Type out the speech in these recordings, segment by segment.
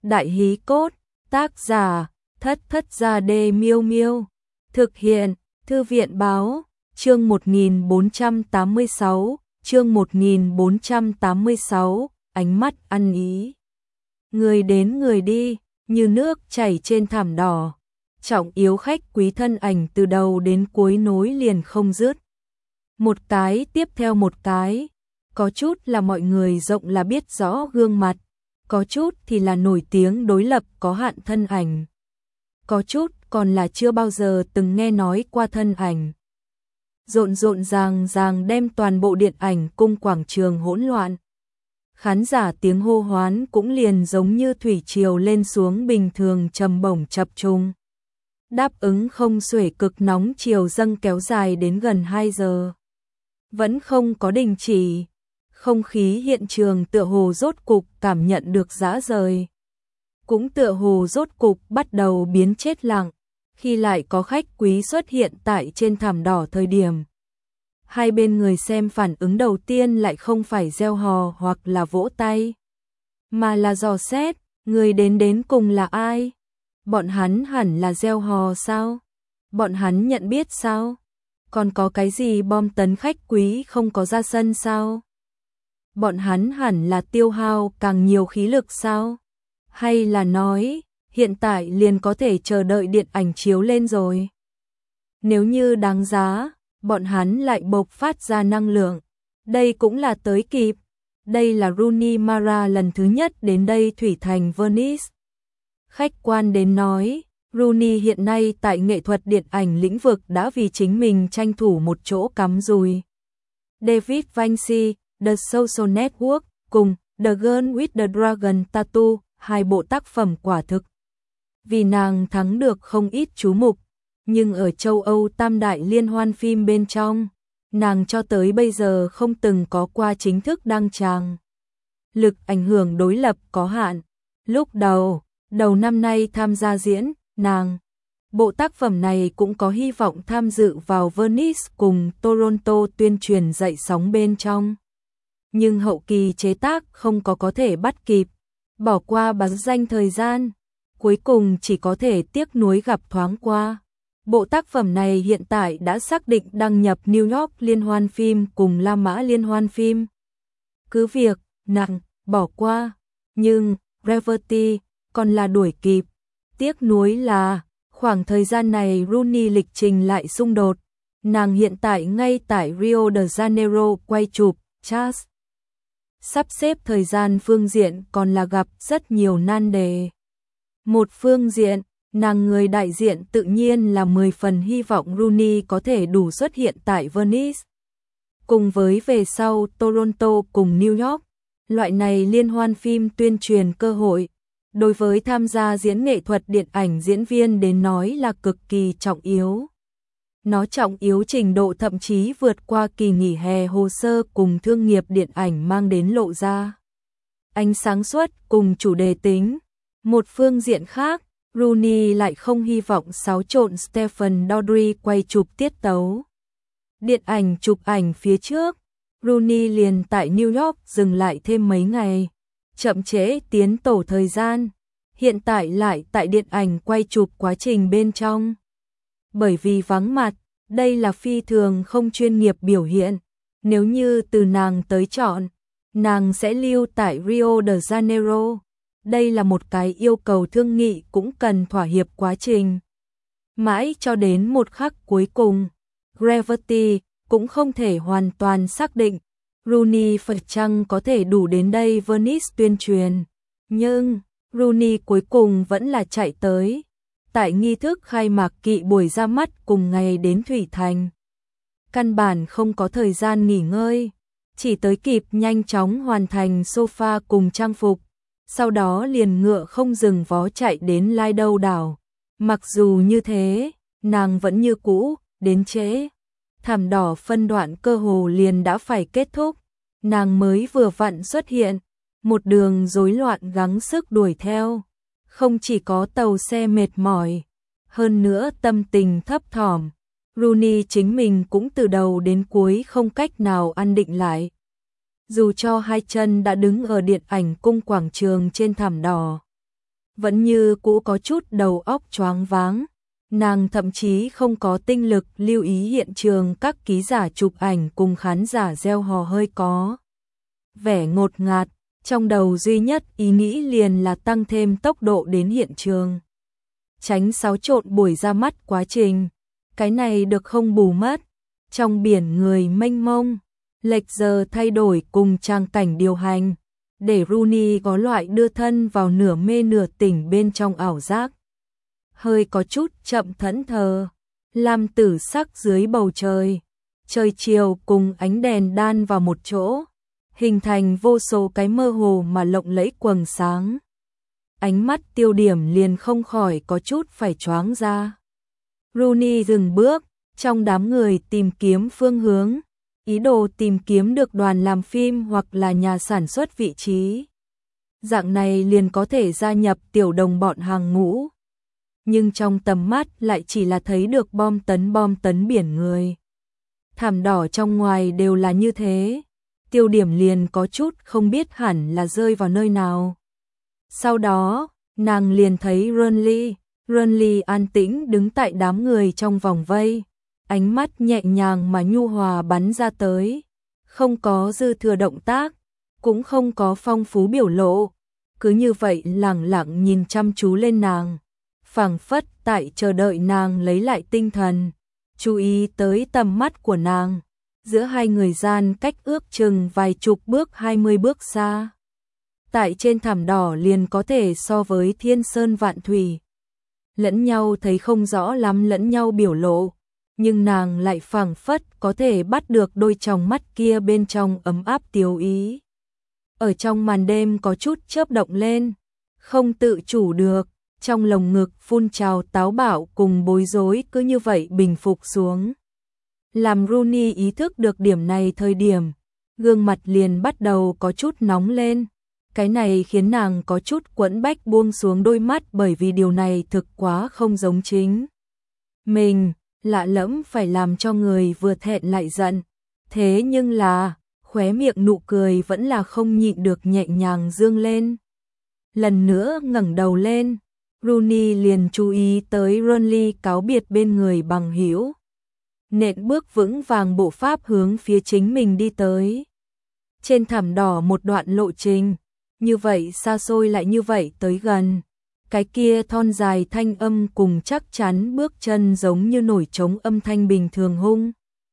Đại hí cốt, tác giả, Thất Thất Gia Đê Miêu Miêu. Thực hiện, Thư viện báo, chương 1486, ánh mắt ăn ý. Người đến người đi, như nước chảy trên thảm đỏ. Trọng yếu khách quý thân ảnh từ đầu đến cuối nối liền không dứt. Một cái tiếp theo một cái, có chút là mọi người rộng là biết rõ gương mặt, có chút thì là nổi tiếng đối lập có hạn thân ảnh, có chút còn là chưa bao giờ từng nghe nói qua thân ảnh. Rộn rộn ràng ràng đem toàn bộ điện ảnh cung quảng trường hỗn loạn. Khán giả tiếng hô hoán cũng liền giống như thủy triều lên xuống bình thường trầm bổng chập trùng. Đáp ứng không xuể cực nóng chiều dâng kéo dài đến gần 2 giờ. Vẫn không có đình chỉ. Không khí hiện trường tựa hồ rốt cục cảm nhận được dã rời. Cũng tựa hồ rốt cục bắt đầu biến chết lặng, khi lại có khách quý xuất hiện tại trên thảm đỏ thời điểm. Hai bên người xem phản ứng đầu tiên lại không phải reo hò hoặc là vỗ tay, mà là dò xét, người đến cùng là ai? Bọn hắn hẳn là reo hò sao? Bọn hắn nhận biết sao? Còn có cái gì bom tấn khách quý không có ra sân sao? Bọn hắn hẳn là tiêu hao càng nhiều khí lực sao? Hay là nói, hiện tại liền có thể chờ đợi điện ảnh chiếu lên rồi? Nếu như đáng giá, bọn hắn lại bộc phát ra năng lượng. Đây cũng là tới kịp. Đây là Rooney Mara lần thứ nhất đến đây thủy thành Venice. Khách quan đến nói, Rooney hiện nay tại nghệ thuật điện ảnh lĩnh vực đã vì chính mình tranh thủ một chỗ cắm rùi. David Vinci, The Social Network, cùng The Girl with the Dragon Tattoo, hai bộ tác phẩm quả thực. Vì nàng thắng được không ít chú mục, nhưng ở châu Âu tam đại liên hoan phim bên trong, nàng cho tới bây giờ không từng có qua chính thức đăng tràng. Lực ảnh hưởng đối lập có hạn. Lúc đầu năm nay tham gia diễn, nàng. Bộ tác phẩm này cũng có hy vọng tham dự vào Venice cùng Toronto tuyên truyền dậy sóng bên trong. Nhưng hậu kỳ chế tác không có thể bắt kịp, bỏ qua bắn danh thời gian, cuối cùng chỉ có thể tiếc nuối gặp thoáng qua. Bộ tác phẩm này hiện tại đã xác định đăng nhập New York Liên hoan phim cùng La Mã Liên hoan phim. Cứ việc, nàng, bỏ qua, nhưng, Gravity, còn là đuổi kịp. Tiếc nuối là, khoảng thời gian này Rooney lịch trình lại xung đột. Nàng hiện tại ngay tại Rio de Janeiro quay chụp, Charles. Sắp xếp thời gian phương diện còn là gặp rất nhiều nan đề. Một phương diện, nàng người đại diện tự nhiên là 10 phần hy vọng Rooney có thể đủ xuất hiện tại Venice. Cùng với về sau Toronto cùng New York, loại này liên hoan phim tuyên truyền cơ hội, đối với tham gia diễn nghệ thuật điện ảnh diễn viên đến nói là cực kỳ trọng yếu. Nó trọng yếu trình độ thậm chí vượt qua kỳ nghỉ hè hồ sơ cùng thương nghiệp điện ảnh mang đến lộ ra. Ánh sáng suất cùng chủ đề tính. Một phương diện khác, Rooney lại không hy vọng xáo trộn Stephen Daldry quay chụp tiết tấu. Điện ảnh chụp ảnh phía trước, Rooney liền tại New York dừng lại thêm mấy ngày, chậm trễ tiến tổ thời gian, hiện tại lại tại điện ảnh quay chụp quá trình bên trong. Bởi vì vắng mặt, đây là phi thường không chuyên nghiệp biểu hiện, nếu như từ nàng tới chọn, nàng sẽ lưu tại Rio de Janeiro. Đây là một cái yêu cầu thương nghị cũng cần thỏa hiệp quá trình. Mãi cho đến một khắc cuối cùng, Gravity cũng không thể hoàn toàn xác định Rooney phải chăng có thể đủ đến đây Venice tuyên truyền. Nhưng, Rooney cuối cùng vẫn là chạy tới. Tại nghi thức khai mạc kỵ buổi ra mắt cùng ngày đến Thủy Thành. Căn bản không có thời gian nghỉ ngơi, chỉ tới kịp nhanh chóng hoàn thành sofa cùng trang phục. Sau đó liền ngựa không dừng vó chạy đến Lido đảo. Mặc dù như thế, nàng vẫn như cũ, đến trễ. Thảm đỏ phân đoạn cơ hồ liền đã phải kết thúc. Nàng mới vừa vặn xuất hiện, một đường rối loạn gắng sức đuổi theo. Không chỉ có tàu xe mệt mỏi, hơn nữa tâm tình thấp thỏm. Rooney chính mình cũng từ đầu đến cuối không cách nào an định lại. Dù cho hai chân đã đứng ở điện ảnh cung quảng trường trên thảm đỏ, vẫn như cũ có chút đầu óc choáng váng. Nàng thậm chí không có tinh lực lưu ý hiện trường các ký giả chụp ảnh cùng khán giả reo hò hơi có vẻ ngột ngạt, trong đầu duy nhất ý nghĩ liền là tăng thêm tốc độ đến hiện trường. Tránh xáo trộn buổi ra mắt quá trình, cái này được không bù mất. Trong biển người mênh mông, lệch giờ thay đổi cùng trang cảnh điều hành, để Rooney có loại đưa thân vào nửa mê nửa tỉnh bên trong ảo giác. Hơi có chút chậm thẫn thờ, lam tử sắc dưới bầu trời, trời chiều cùng ánh đèn đan vào một chỗ, hình thành vô số cái mơ hồ mà lộng lẫy quầng sáng. Ánh mắt tiêu điểm liền không khỏi có chút phải choáng ra. Rooney dừng bước, trong đám người tìm kiếm phương hướng, ý đồ tìm kiếm được đoàn làm phim hoặc là nhà sản xuất vị trí. Dạng này liền có thể gia nhập tiểu đồng bọn hàng ngũ. Nhưng trong tầm mắt lại chỉ là thấy được bom tấn biển người. Thảm đỏ trong ngoài đều là như thế, tiêu điểm liền có chút không biết hẳn là rơi vào nơi nào. Sau đó, nàng liền thấy Runley an tĩnh đứng tại đám người trong vòng vây, ánh mắt nhẹ nhàng mà nhu hòa bắn ra tới, không có dư thừa động tác, cũng không có phong phú biểu lộ, cứ như vậy lẳng lặng nhìn chăm chú lên nàng, phảng phất tại chờ đợi nàng lấy lại tinh thần, chú ý tới tầm mắt của nàng, giữa hai người gian cách ước chừng vài chục bước 20 bước xa. Tại trên thảm đỏ liền có thể so với thiên sơn vạn thủy. Lẫn nhau thấy không rõ lắm lẫn nhau biểu lộ, nhưng nàng lại phảng phất có thể bắt được đôi tròng mắt kia bên trong ấm áp tiêu ý. Ở trong màn đêm có chút chớp động lên, không tự chủ được, trong lồng ngực phun trào táo bạo cùng bối rối cứ như vậy bình phục xuống. Làm Rooney ý thức được điểm này thời điểm, gương mặt liền bắt đầu có chút nóng lên. Cái này khiến nàng có chút quẫn bách buông xuống đôi mắt bởi vì điều này thực quá không giống chính mình, lạ lẫm phải làm cho người vừa thẹn lại giận. Thế nhưng là, khóe miệng nụ cười vẫn là không nhịn được nhẹ nhàng dương lên. Lần nữa ngẩng đầu lên, Rooney liền chú ý tới Runley cáo biệt bên người bằng hữu, nện bước vững vàng bộ pháp hướng phía chính mình đi tới. Trên thảm đỏ một đoạn lộ trình, như vậy xa xôi lại như vậy tới gần. Cái kia thon dài thanh âm cùng chắc chắn bước chân giống như nổi trống âm thanh bình thường hung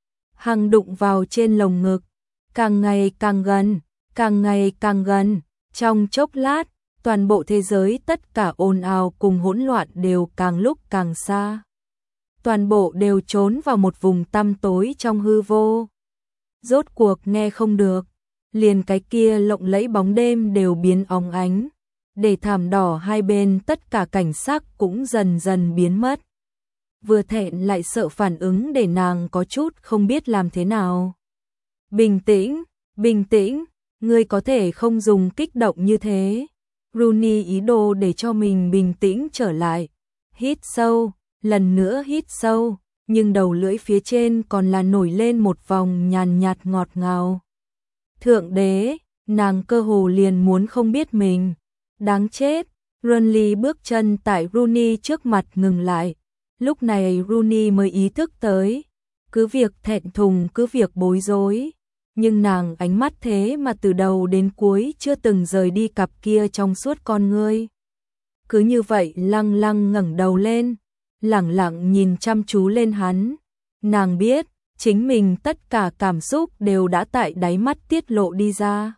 hăng đụng vào trên lồng ngực, càng ngày càng gần, càng ngày càng gần. Trong chốc lát, toàn bộ thế giới tất cả ồn ào cùng hỗn loạn đều càng lúc càng xa. Toàn bộ đều trốn vào một vùng tăm tối trong hư vô. Rốt cuộc nghe không được, liền cái kia lộng lẫy bóng đêm đều biến óng ánh, để thảm đỏ hai bên tất cả cảnh sắc cũng dần dần biến mất. Vừa thẹn lại sợ phản ứng để nàng có chút không biết làm thế nào. Bình tĩnh, bình tĩnh, ngươi có thể không dùng kích động như thế. Rooney ý đồ để cho mình bình tĩnh trở lại. Hít sâu, lần nữa hít sâu, nhưng đầu lưỡi phía trên còn là nổi lên một vòng nhàn nhạt ngọt ngào. Thượng đế, nàng cơ hồ liền muốn không biết mình. Đáng chết, Runley bước chân tại Rooney trước mặt ngừng lại. Lúc này Rooney mới ý thức tới, cứ việc thẹn thùng cứ việc bối rối, nhưng nàng ánh mắt thế mà từ đầu đến cuối chưa từng rời đi cặp kia trong suốt con ngươi. Cứ như vậy lăng lăng ngẩng đầu lên, lẳng lặng nhìn chăm chú lên hắn. Nàng biết, chính mình tất cả cảm xúc đều đã tại đáy mắt tiết lộ đi ra.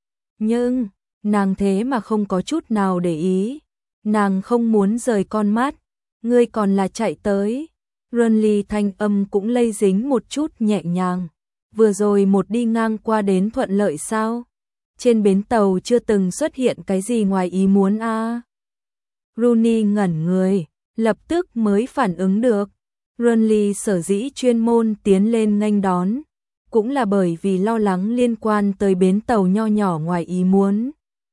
Nhưng, nàng thế mà không có chút nào để ý. Nàng không muốn rời con mắt. Ngươi còn là chạy tới. Runley thanh âm cũng lây dính một chút nhẹ nhàng. Vừa rồi một đi ngang qua đến thuận lợi sao? Trên bến tàu chưa từng xuất hiện cái gì ngoài ý muốn à? Rooney ngẩn người, lập tức mới phản ứng được. Runley sở dĩ chuyên môn tiến lên nghênh đón, cũng là bởi vì lo lắng liên quan tới bến tàu nho nhỏ ngoài ý muốn.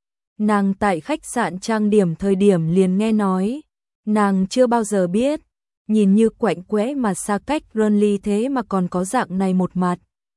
Nàng tại khách sạn trang điểm thời điểm liền nghe nói, nàng chưa bao giờ biết, nhìn như quạnh quẽ mà xa cách Runley thế mà còn có dạng này một mặt.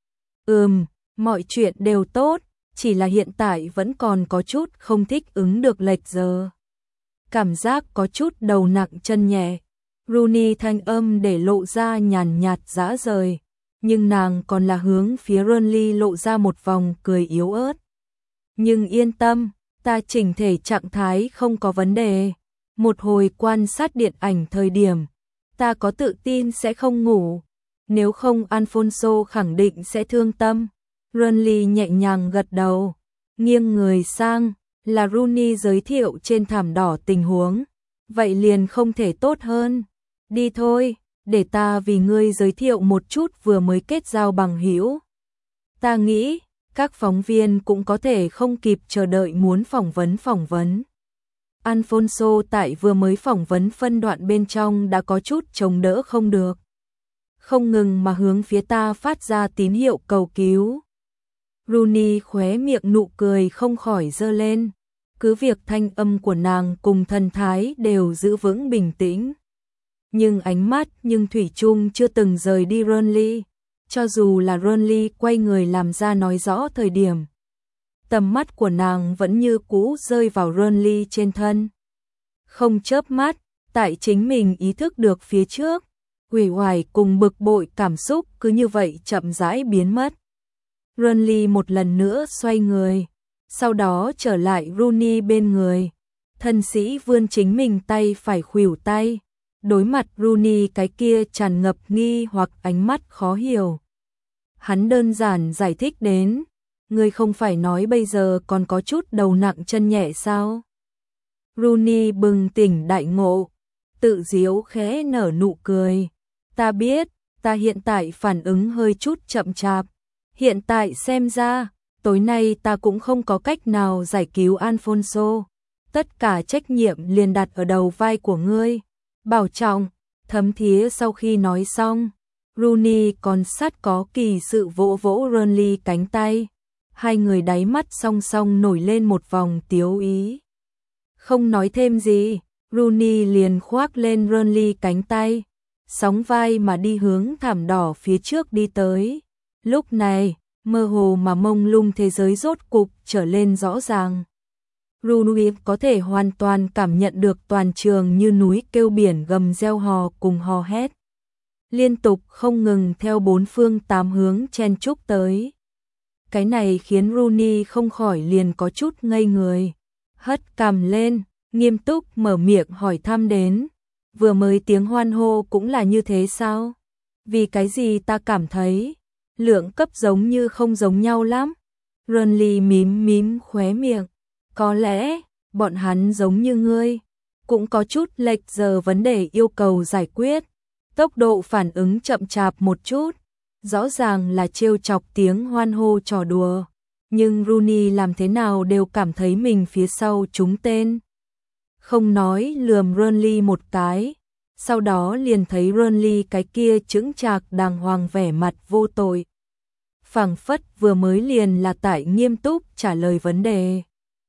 Mọi chuyện đều tốt, chỉ là hiện tại vẫn còn có chút không thích ứng được lệch giờ. cảm giác có chút đầu nặng chân nhẹ. Rooney thanh âm để lộ ra nhàn nhạt dã rời, nhưng nàng còn là hướng phía Rooney lộ ra một vòng cười yếu ớt. Nhưng yên tâm, ta chỉnh thể trạng thái không có vấn đề. Một hồi quan sát điện ảnh thời điểm, ta có tự tin sẽ không ngủ. Nếu không Alfonso khẳng định sẽ thương tâm. Rooney nhẹ nhàng gật đầu, nghiêng người sang, là Rooney giới thiệu trên thảm đỏ tình huống. Vậy liền không thể tốt hơn. Đi thôi, để ta vì ngươi giới thiệu một chút vừa mới kết giao bằng hữu. Ta nghĩ, các phóng viên cũng có thể không kịp chờ đợi muốn phỏng vấn. Alfonso tại vừa mới phỏng vấn phân đoạn bên trong đã có chút chống đỡ không được. Không ngừng mà hướng phía ta phát ra tín hiệu cầu cứu. Rooney khóe miệng nụ cười không khỏi giơ lên. Cứ việc thanh âm của nàng cùng thần thái đều giữ vững bình tĩnh. Nhưng ánh mắt thủy chung chưa từng rời đi Rooney. Cho dù là Rooney quay người làm ra nói rõ thời điểm, tầm mắt của nàng vẫn như cũ rơi vào Rooney trên thân. Không chớp mắt, tại chính mình ý thức được phía trước, uể oải cùng bực bội cảm xúc cứ như vậy chậm rãi biến mất. Rooney một lần nữa xoay người, sau đó trở lại Rooney bên người. Thân sĩ vươn chính mình tay phải khuỷu tay, đối mặt Rooney cái kia tràn ngập nghi hoặc ánh mắt khó hiểu. Hắn đơn giản giải thích đến, ngươi không phải nói bây giờ còn có chút đầu nặng chân nhẹ sao? Rooney bừng tỉnh đại ngộ, tự giễu khẽ nở nụ cười. Ta biết, ta hiện tại phản ứng hơi chút chậm chạp. Hiện tại xem ra, tối nay ta cũng không có cách nào giải cứu Alfonso. Tất cả trách nhiệm liền đặt ở đầu vai của ngươi. Bảo trọng, thấm thía sau khi nói xong. Rooney còn sát có kỳ sự vỗ vỗ Rooney cánh tay. Hai người đáy mắt song song nổi lên một vòng tiếu ý. Không nói thêm gì, Rooney liền khoác lên Rooney cánh tay, sóng vai mà đi hướng thảm đỏ phía trước đi tới. Lúc này, mơ hồ mà mông lung thế giới rốt cục trở lên rõ ràng. Rooney có thể hoàn toàn cảm nhận được toàn trường như núi kêu biển gầm reo hò cùng hò hét. Liên tục không ngừng theo bốn phương tám hướng chen chúc tới. Cái này khiến Rooney không khỏi liền có chút ngây người. Hất cằm lên, nghiêm túc mở miệng hỏi thăm đến. Vừa mới tiếng hoan hô cũng là như thế sao? Vì cái gì ta cảm thấy lượng cấp giống như không giống nhau lắm. Rooney mím khóe miệng. Có lẽ, bọn hắn giống như ngươi, cũng có chút lệch giờ vấn đề yêu cầu giải quyết. Tốc độ phản ứng chậm chạp một chút, rõ ràng là trêu chọc tiếng hoan hô trò đùa. Nhưng Rooney làm thế nào đều cảm thấy mình phía sau trúng tên. Không nói lườm Rooney một cái, sau đó liền thấy Rooney cái kia chững chạc đàng hoàng vẻ mặt vô tội. Phảng phất vừa mới liền là tại nghiêm túc trả lời vấn đề.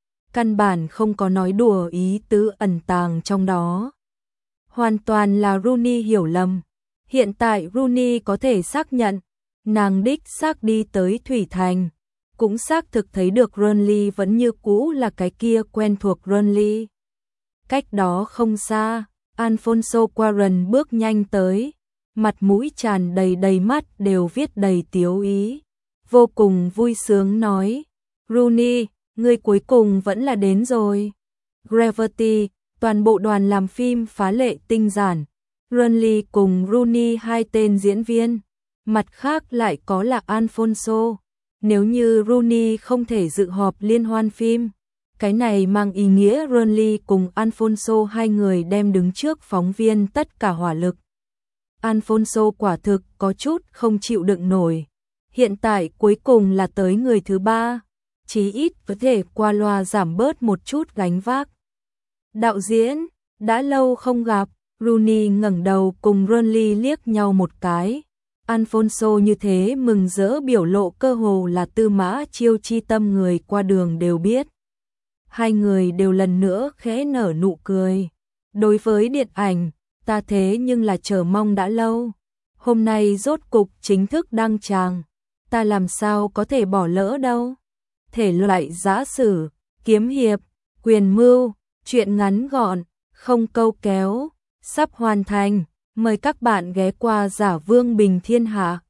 Căn bản không có nói đùa ý tứ ẩn tàng trong đó. Hoàn toàn là Rooney hiểu lầm. Hiện tại Rooney có thể xác nhận, nàng đích xác đi tới Thủy Thành. Cũng xác thực thấy được Rooney vẫn như cũ là cái kia quen thuộc Rooney. Cách đó không xa, Alfonso Cuarón bước nhanh tới, mặt mũi tràn đầy mắt đều viết đầy tiếu ý. Vô cùng vui sướng nói, Rooney, ngươi cuối cùng vẫn là đến rồi. Gravity, toàn bộ đoàn làm phim phá lệ tinh giản. Rooney cùng Rooney hai tên diễn viên, mặt khác lại có là Alfonso. Nếu như Rooney không thể dự họp liên hoan phim, cái này mang ý nghĩa Rooney cùng Alfonso hai người đem đứng trước phóng viên tất cả hỏa lực. Alfonso quả thực có chút không chịu đựng nổi. Hiện tại cuối cùng là tới người thứ ba, chí ít có thể qua loa giảm bớt một chút gánh vác. Đạo diễn, đã lâu không gặp. Rooney ngẩng đầu cùng Rooney liếc nhau một cái. Alfonso như thế mừng rỡ biểu lộ cơ hồ là Tư Mã Chiêu chi tâm người qua đường đều biết. Hai người đều lần nữa khẽ nở nụ cười. Đối với điện ảnh, ta thế nhưng là chờ mong đã lâu. Hôm nay rốt cục chính thức đăng tràng. Ta làm sao có thể bỏ lỡ đâu. Thể loại giã sử, kiếm hiệp, quyền mưu, Chuyện ngắn gọn, không câu kéo, sắp hoàn thành. Mời các bạn ghé qua Giả Vương Bình Thiên Hạ.